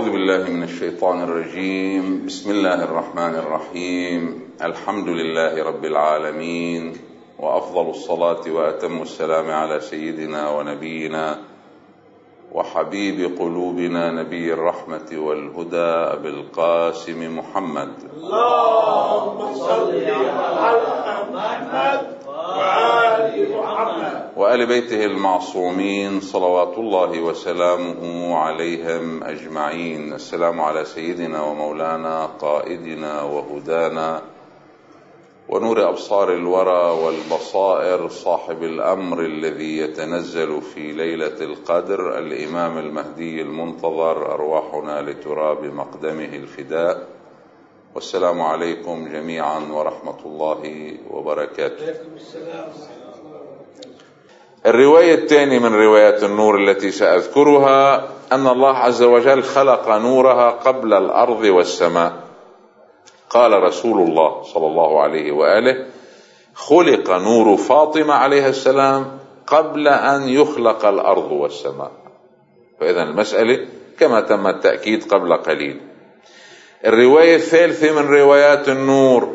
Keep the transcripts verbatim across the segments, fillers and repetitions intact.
أعوذ بالله من الشيطان الرجيم. بسم الله الرحمن الرحيم. الحمد لله رب العالمين، وأفضل الصلاة وأتم السلام على سيدنا ونبينا وحبيب قلوبنا نبي الرحمة والهدى أبي القاسم محمد. اللهم صل على محمد وآل محمد وآل بيته المعصومين صلوات الله وسلامه عليهم أجمعين. السلام على سيدنا ومولانا قائدنا وهدانا ونور أبصار الورى والبصائر، صاحب الأمر الذي يتنزل في ليلة القدر، الإمام المهدي المنتظر، أرواحنا لتراب مقدمه الفداء. والسلام عليكم جميعا ورحمة الله وبركاته. الرواية الثانية من روايات النور التي سأذكرها أن الله عز وجل خلق نورها قبل الأرض والسماء. قال رسول الله صلى الله عليه وآله: خلق نور فاطمة عليه السلام قبل أن يخلق الأرض والسماء. فإذا المسألة كما تم التأكيد قبل قليل. الرواية الثالثة من روايات النور: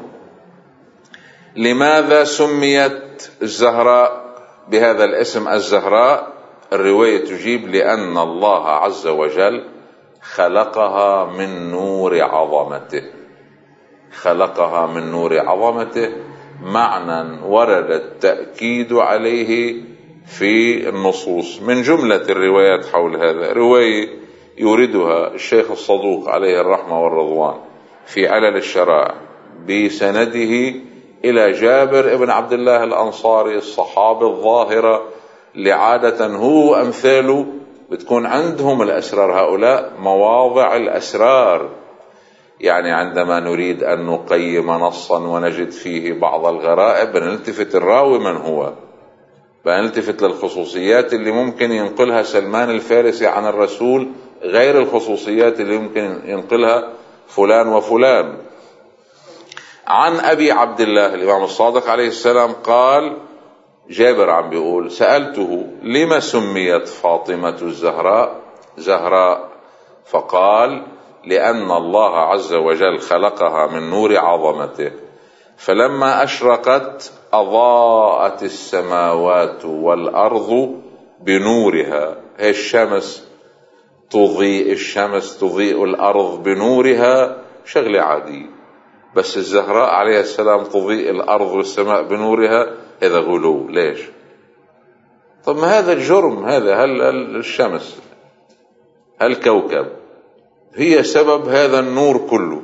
لماذا سميت الزهراء بهذا الاسم الزهراء؟ الرواية تجيب: لأن الله عز وجل خلقها من نور عظمته. خلقها من نور عظمته معنى ورد التأكيد عليه في النصوص. من جملة الروايات حول هذا رواية يوردها الشيخ الصدوق عليه الرحمة والرضوان في علل الشرائع بسنده إلى جابر ابن عبد الله الأنصاري الصحابي الظاهرة، لعادة هو أمثاله بتكون عندهم الأسرار، هؤلاء مواضع الأسرار. يعني عندما نريد أن نقيم نصا ونجد فيه بعض الغرائب بنلتفت الراوي من هو، بنلتفت للخصوصيات اللي ممكن ينقلها سلمان الفارسي عن الرسول غير الخصوصيات اللي ممكن ينقلها فلان وفلان. عن أبي عبد الله الإمام الصادق عليه السلام قال، جابر عم بيقول: سألته: لما سميت فاطمة الزهراء زهراء؟ فقال: لأن الله عز وجل خلقها من نور عظمته، فلما أشرقت أضاءت السماوات والأرض بنورها. هي الشمس تضيء، الشمس تضيء الأرض بنورها، شغلة عادية. بس الزهراء عليه السلام تضيء الأرض والسماء بنورها، هذا غلو. ليش؟ طب ما هذا الجرم، هذا هل الشمس هل كوكب هي سبب هذا النور كله؟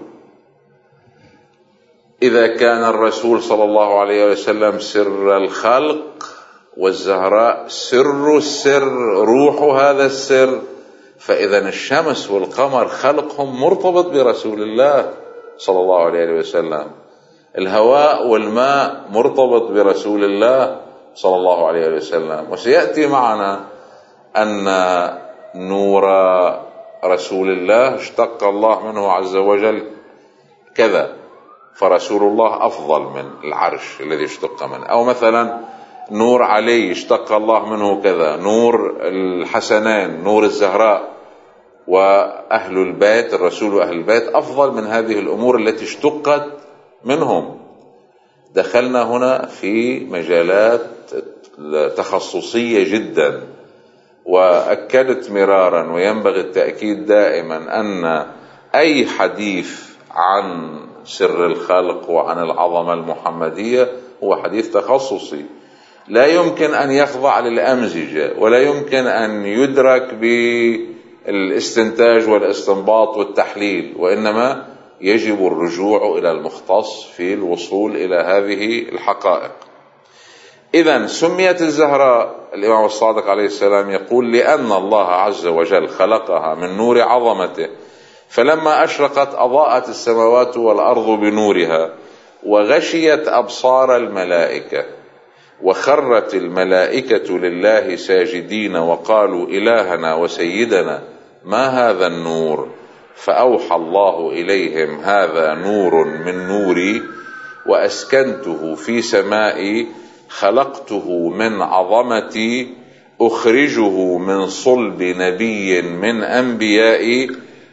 إذا كان الرسول صلى الله عليه وسلم سر الخلق والزهراء سر السر، روح هذا السر، فإذا الشمس والقمر خلقهم مرتبط برسول الله صلى الله عليه وسلم. الهواء والماء مرتبط برسول الله صلى الله عليه وسلم. وسيأتي معنا أن نور رسول الله اشتق الله منه عز وجل كذا، فرسول الله أفضل من العرش الذي اشتق منه. أو مثلا نور علي اشتق الله منه كذا، نور الحسنين، نور الزهراء وأهل البيت، الرسول وأهل البيت أفضل من هذه الأمور التي اشتقت منهم. دخلنا هنا في مجالات تخصصية جدا، وأكدت مرارا وينبغي التأكيد دائما أن أي حديث عن سر الخلق وعن العظمة المحمدية هو حديث تخصصي، لا يمكن أن يخضع للأمزجة، ولا يمكن أن يدرك بالاستنتاج والاستنباط والتحليل، وإنما يجب الرجوع إلى المختص في الوصول إلى هذه الحقائق. إذن سميت الزهراء، الإمام الصادق عليه السلام يقول: لأن الله عز وجل خلقها من نور عظمته، فلما أشرقت أضاءت السماوات والأرض بنورها، وغشيت أبصار الملائكة، وخرت الملائكة لله ساجدين، وقالوا: إلهنا وسيدنا ما هذا النور؟ فأوحى الله إليهم: هذا نور من نوري، وأسكنته في سمائي، خلقته من عظمتي، أخرجه من صلب نبي من أنبيائي،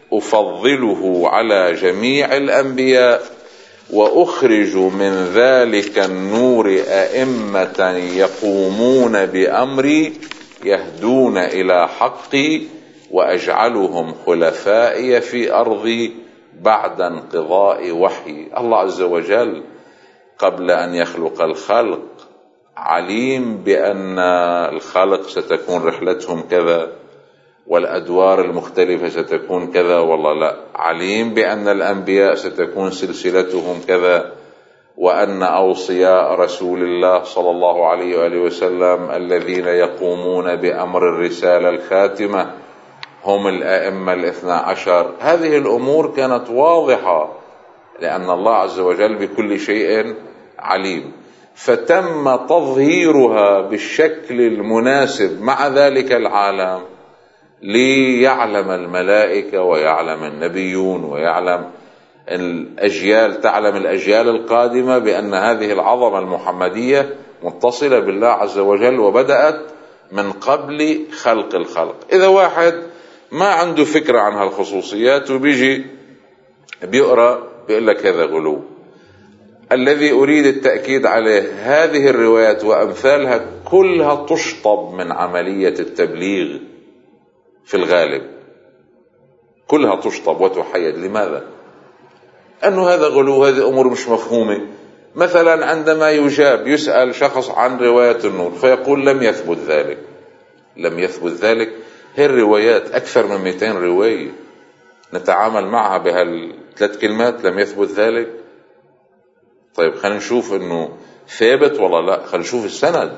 أفضله على جميع الأنبياء، وأخرج من ذلك النور أئمة يقومون بأمري يهدون إلى حقي، وأجعلهم خلفائي في أرضي بعد انقضاء وحي. الله عز وجل قبل أن يخلق الخلق عليم بأن الخلق ستكون رحلتهم كذا، والأدوار المختلفة ستكون كذا، والله لا، عليم بأن الأنبياء ستكون سلسلتهم كذا، وأن أوصياء رسول الله صلى الله عليه وآله وسلم الذين يقومون بأمر الرسالة الخاتمة هم الأئمة الاثنى عشر. هذه الأمور كانت واضحة لأن الله عز وجل بكل شيء عليم، فتم تظهيرها بالشكل المناسب مع ذلك العالم ليعلم الملائكة ويعلم النبيون ويعلم الأجيال، تعلم الأجيال القادمة بأن هذه العظمة المحمدية متصلة بالله عز وجل وبدأت من قبل خلق الخلق. إذا واحد ما عنده فكرة عن هالخصوصيات وبيجي بيقرأ بيقول لك هذا غلو، الذي أريد التأكيد عليه هذه الروايات وأمثالها كلها تشطب من عملية التبليغ في الغالب، كلها تشطب وتحيد. لماذا؟ أنه هذا غلو، هذه أمور مش مفهومة. مثلا عندما يجاب يسأل شخص عن رواية النور فيقول لم يثبت ذلك، لم يثبت ذلك. هي الروايات أكثر من مئتين رواية نتعامل معها بهالثلاث كلمات لم يثبت ذلك. طيب خلينا نشوف انه ثابت ولا لا، خلينا نشوف السند،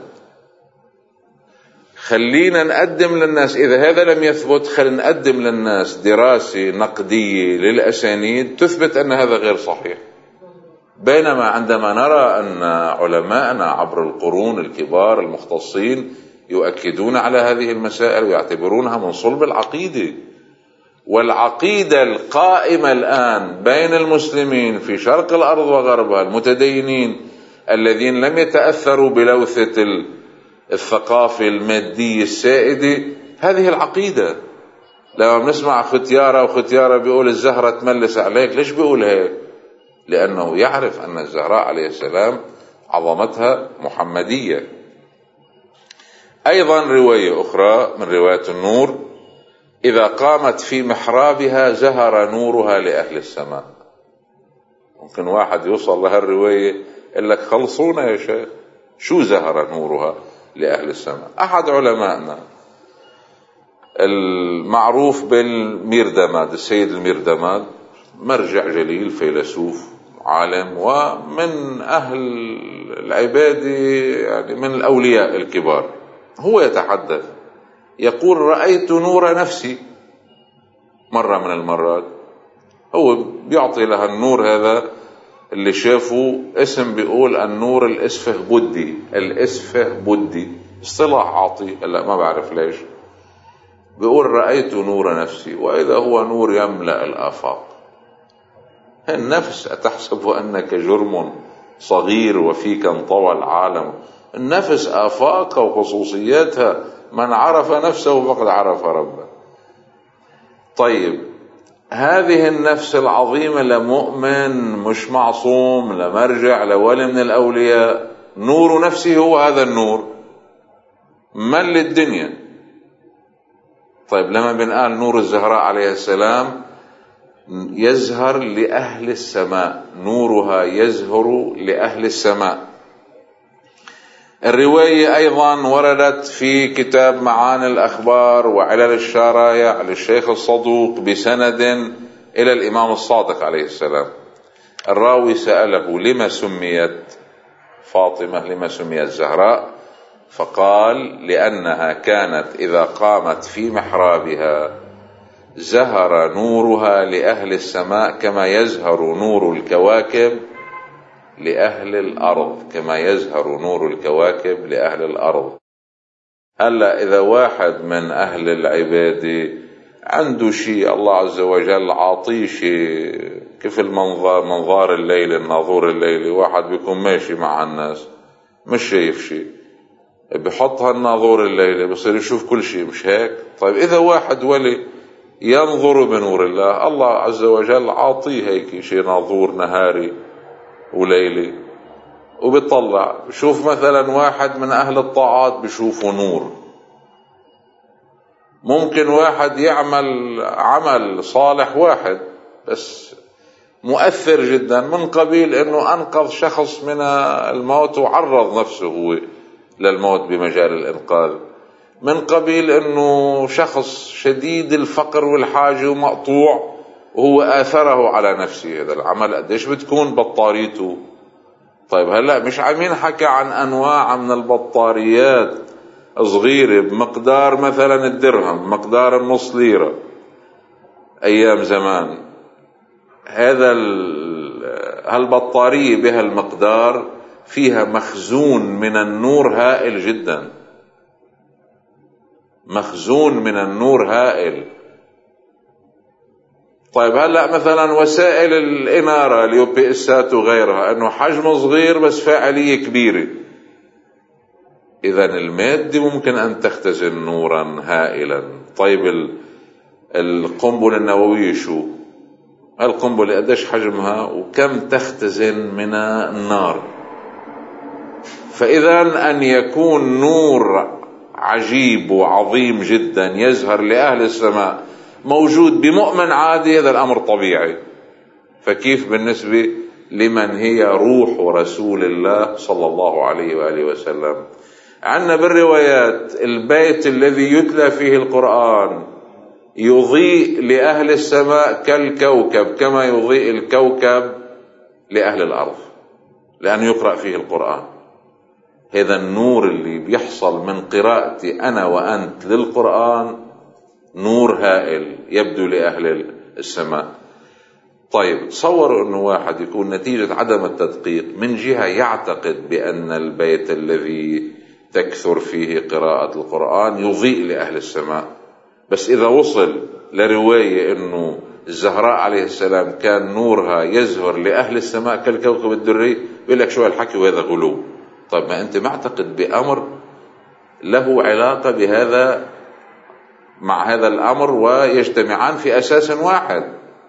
خلينا نقدم للناس إذا هذا لم يثبت خلينا نقدم للناس دراسة نقدية للأسانيد تثبت أن هذا غير صحيح. بينما عندما نرى أن علماءنا عبر القرون الكبار المختصين يؤكدون على هذه المسائل ويعتبرونها من صلب العقيدة، والعقيدة القائمة الآن بين المسلمين في شرق الأرض وغربها المتدينين الذين لم يتأثروا بلوثة الثقافة المادية السائدة، هذه العقيدة. لما بنسمع ختيارة وختيارة بيقول الزهرة تملس عليك، ليش بيقول هيك؟ لأنه يعرف أن الزهراء عليه السلام عظمتها محمدية. أيضا رواية أخرى من رواية النور: إذا قامت في محرابها زهر نورها لأهل السماء. ممكن واحد يوصل لها الرواية يقول لك خلصونا يا شيخ، شو زهر نورها لأهل السماء؟ أحد علمائنا المعروف بالميردماد، السيد الميردماد، مرجع جليل، فيلسوف، عالم، ومن أهل العبادة، يعني من الأولياء الكبار، هو يتحدث يقول: رأيت نور نفسي. مرة من المرات هو بيعطي لها النور هذا اللي شافه اسم، بيقول النور الاسفه بدي، الاسفه بدي اصطلاح عاطي، لا ما بعرف ليش. بيقول رأيت نور نفسي وإذا هو نور يملأ الآفاق. النفس أتحسب أنك جرم صغير وفيك انطوى العالم؟ النفس آفاقها وخصوصياتها، من عرف نفسه فقد عرف ربه. طيب هذه النفس العظيمة لمؤمن مش معصوم، لمرجع، لولي من الأولياء، نور نفسه هو هذا النور مل الدنيا. طيب لما بنقال نور الزهراء عليه السلام يزهر لأهل السماء، نورها يزهر لأهل السماء. الرواية أيضا وردت في كتاب معاني الأخبار وعلل الشرايع للشيخ الصدوق بسند إلى الإمام الصادق عليه السلام. الراوي سأله: لما سميت فاطمة، لما سميت زهراء؟ فقال: لأنها كانت إذا قامت في محرابها زهر نورها لأهل السماء كما يزهر نور الكواكب لأهل الأرض، كما يزهر نور الكواكب لأهل الأرض. هلا إذا واحد من أهل العبادة عنده شيء الله عز وجل عاطيه شيء، كيف المنظار، منظار الليل، الناظور الليلي، واحد بيكون ماشي مع الناس مش شايف شيء، بحطها الناظور الليلي بصير يشوف كل شيء، مش هيك؟ طيب إذا واحد ولي ينظر بنور الله. الله عز وجل عاطيه هيك شيء ناظور نهاري وليلي، وبيطلع بشوف مثلا واحد من أهل الطاعات بشوفه نور. ممكن واحد يعمل عمل صالح واحد بس مؤثر جدا، من قبيل أنه أنقذ شخص من الموت وعرض نفسه هو للموت بمجال الإنقاذ، من قبيل أنه شخص شديد الفقر والحاجة ومقطوع وهو آثره على نفسه. هذا العمل قديش بتكون بطاريته؟ طيب هلأ مش عم حكى عن أنواع من البطاريات صغيرة بمقدار مثلا الدرهم، مقدار النص ليرة أيام زمان. هذا هالبطارية بهالمقدار فيها مخزون من النور هائل جدا، مخزون من النور هائل. طيب هلأ مثلا وسائل الإنارة اليو بي إسات وغيرها، أنه حجم صغير بس فاعلية كبيرة. إذن المادة ممكن أن تختزن نورا هائلا. طيب القنبلة النووية شو؟ القنبلة قديش حجمها وكم تختزن من النار؟ فإذا أن يكون نور عجيب وعظيم جدا يزهر لأهل السماء موجود بمؤمن عادي، هذا الأمر طبيعي. فكيف بالنسبة لمن هي روح رسول الله صلى الله عليه وآله وسلم؟ عندنا بالروايات البيت الذي يتلى فيه القرآن يضيء لأهل السماء كالكوكب، كما يضيء الكوكب لأهل الأرض، لأن يقرأ فيه القرآن. هذا النور اللي بيحصل من قراءتي أنا وأنت للقرآن نور هائل يبدو لأهل السماء. طيب تصوروا أنه واحد يكون نتيجة عدم التدقيق من جهة يعتقد بأن البيت الذي تكثر فيه قراءة القرآن يضيء لأهل السماء، بس إذا وصل لرواية أنه الزهراء عليه السلام كان نورها يزهر لأهل السماء كالكوكب الدري، يقول لك شو هالحكي وهذا غلو. طيب ما أنت معتقد بأمر له علاقة بهذا مع هذا الأمر ويجتمعان في أساس واحد.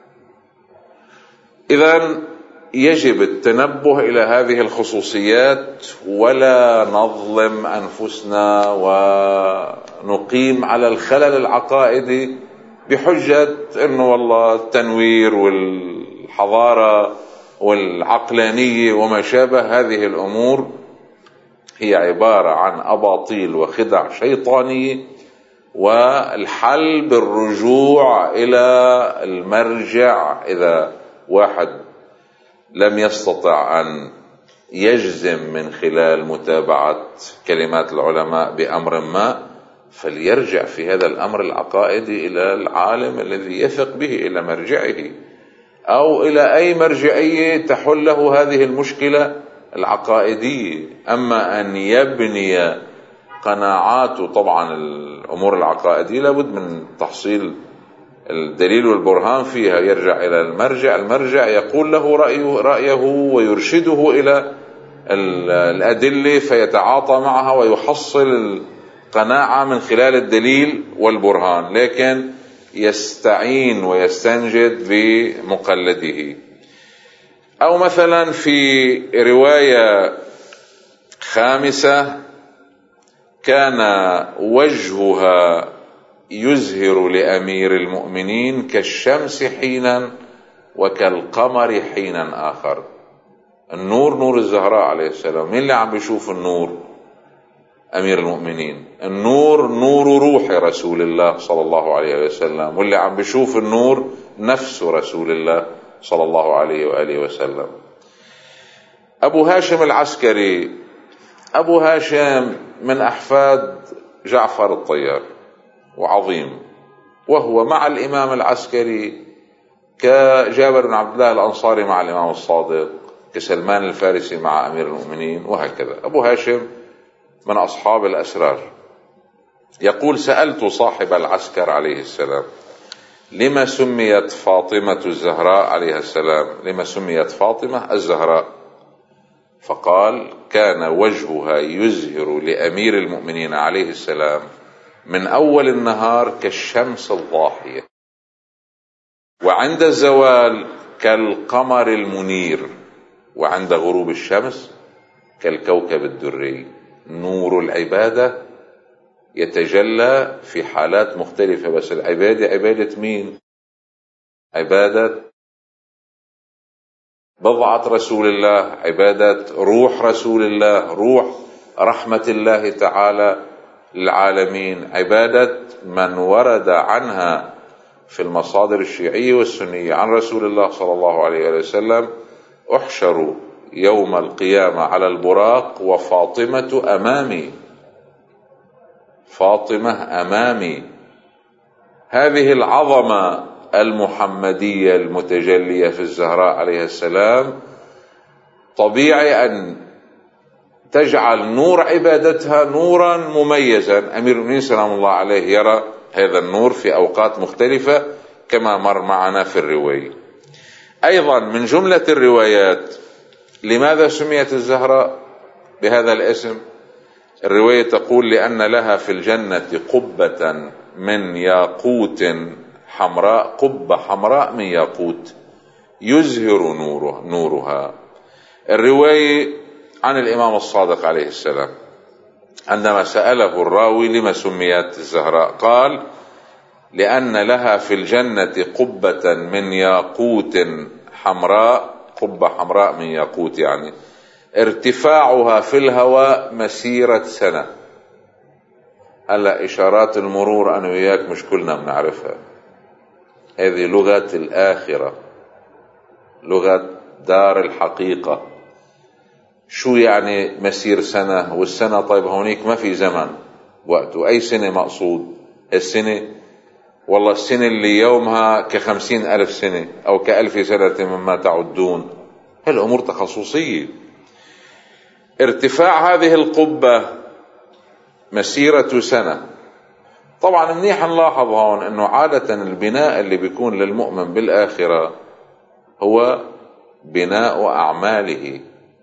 إذن يجب التنبه إلى هذه الخصوصيات، ولا نظلم أنفسنا ونقيم على الخلل العقائدي بحجة أنه والله التنوير والحضارة والعقلانية وما شابه. هذه الأمور هي عبارة عن أباطيل وخدع شيطانية، والحل بالرجوع إلى المرجع. إذا واحد لم يستطع أن يجزم من خلال متابعة كلمات العلماء بأمر ما، فليرجع في هذا الأمر العقائدي إلى العالم الذي يثق به، إلى مرجعه أو إلى أي مرجعية تحل له هذه المشكلة العقائدية. أما أن يبني قناعاته، طبعا الأمور العقائدية لابد من تحصيل الدليل والبرهان فيها، يرجع إلى المرجع، المرجع يقول له رأيه, رأيه ويرشده إلى الأدلة فيتعاطى معها ويحصل القناعة من خلال الدليل والبرهان، لكن يستعين ويستنجد بمقلده. أو مثلا في رواية خامسة كان وجهها يزهر لأمير المؤمنين كالشمس حينا وكالقمر حينا آخر. النور نور الزهراء عليه السلام. مين اللي عم بيشوف النور؟ أمير المؤمنين. النور نور روح رسول الله صلى الله عليه وسلم، واللي عم بيشوف النور نفس رسول الله صلى الله عليه وآله وسلم. أبو هاشم العسكري، أبو هاشم من أحفاد جعفر الطيار وعظيم، وهو مع الإمام العسكري كجابر بن عبد الله الأنصاري مع الإمام الصادق، كسلمان الفارسي مع أمير المؤمنين، وهكذا. أبو هاشم من أصحاب الأسرار. يقول: سألت صاحب العسكر عليه السلام لما سميت فاطمة الزهراء عليها السلام، لما سميت فاطمة الزهراء؟ فقال: كان وجهها يزهر لأمير المؤمنين عليه السلام من أول النهار كالشمس الضاحية. وعند الزوال كالقمر المنير، وعند غروب الشمس كالكوكب الدري. نور العبادة يتجلى في حالات مختلفة، بس العبادة عبادة مين؟ عبادة بضعة رسول الله، عبادة روح رسول الله، روح رحمة الله تعالى للعالمين، عبادة من ورد عنها في المصادر الشيعية والسنية عن رسول الله صلى الله عليه وسلم: احشروا يوم القيامة على البراق وفاطمة أمامي، فاطمة أمامي. هذه العظمة المحمدية المتجلية في الزهراء عليه السلام طبيعي أن تجعل نور عبادتها نورا مميزا. أمير المؤمنين سلام الله عليه يرى هذا النور في أوقات مختلفة كما مر معنا في الرواية. أيضا من جملة الروايات لماذا سميت الزهراء بهذا الاسم؟ الرواية تقول: لأن لها في الجنة قبة من ياقوت حمراء، قبة حمراء من ياقوت يزهر نوره نورها. الرواية عن الإمام الصادق عليه السلام عندما سأله الراوي لما سميت الزهراء قال: لأن لها في الجنة قبة من ياقوت حمراء، قبة حمراء من ياقوت يعني ارتفاعها في الهواء مسيرة سنة. هلا إشارات المرور أنا وياك مش كلنا بنعرفها، هذه لغة الآخرة، لغة دار الحقيقة. شو يعني مسير سنة؟ والسنة طيب هونيك ما في زمن وقته، أي سنة مقصود؟ السنة والله السنة اللي يومها كخمسين ألف سنة أو كألف سنة مما تعدون، هالأمور تخصصية. ارتفاع هذه القبة مسيرة سنة. طبعا منيح نلاحظ هون أنه عادة البناء اللي بيكون للمؤمن بالآخرة هو بناء أعماله.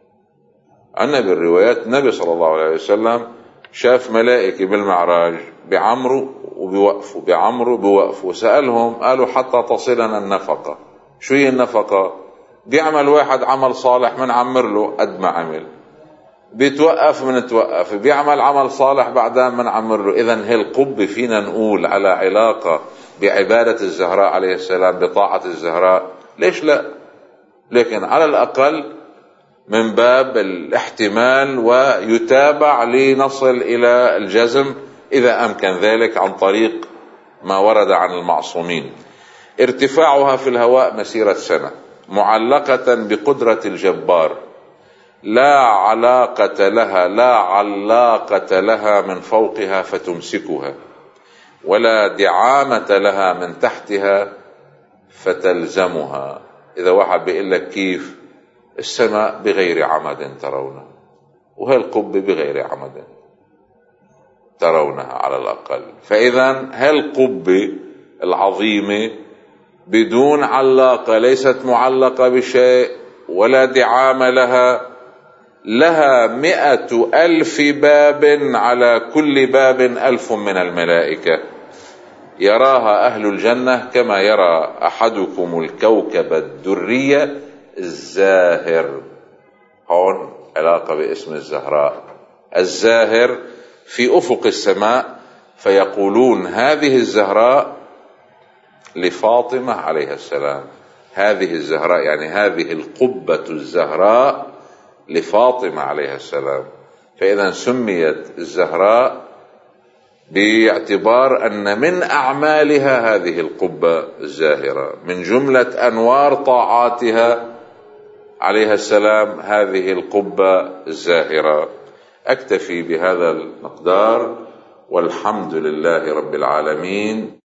عنا بالروايات النبي صلى الله عليه وسلم شاف ملائكة بالمعراج بعمروا وبوقفوا بعمروا بوقفوا، سألهم قالوا: حتى تصلنا النفقة. شو هي النفقة؟ بيعمل واحد عمل صالح من عمر له قد ما عمل، بيتوقف من توقف، بيعمل عمل صالح بعدين من عمر له. إذن هالقبة فينا نقول على علاقة بعبادة الزهراء عليه السلام، بطاعة الزهراء، ليش لا؟ لكن على الأقل من باب الاحتمال ويتابع لنصل إلى الجزم إذا أمكن ذلك عن طريق ما ورد عن المعصومين. ارتفاعها في الهواء مسيرة سنة، معلقة بقدرة الجبار، لا علاقة لها لا علاقة لها من فوقها فتمسكها، ولا دعامة لها من تحتها فتلزمها. إذا واحد بيقول لك كيف؟ السماء بغير عمد ترونها، وهالقبة بغير عمد ترونها على الأقل. فإذا هالقبة العظيمة بدون علاقة، ليست معلقة بشيء ولا دعامة لها، لها مئة ألف باب، على كل باب ألف من الملائكة، يراها أهل الجنة كما يرى أحدكم الكوكب الدري الزاهر. هون علاقة باسم الزهراء، الزاهر في أفق السماء، فيقولون هذه الزهراء لفاطمة عليه السلام، هذه الزهراء يعني هذه القبة الزهراء لفاطمة عليه السلام. فإذا سميت الزهراء باعتبار أن من أعمالها هذه القبة الزاهرة، من جملة أنوار طاعاتها عليها السلام هذه القبة الزاهرة. أكتفي بهذا المقدار، والحمد لله رب العالمين.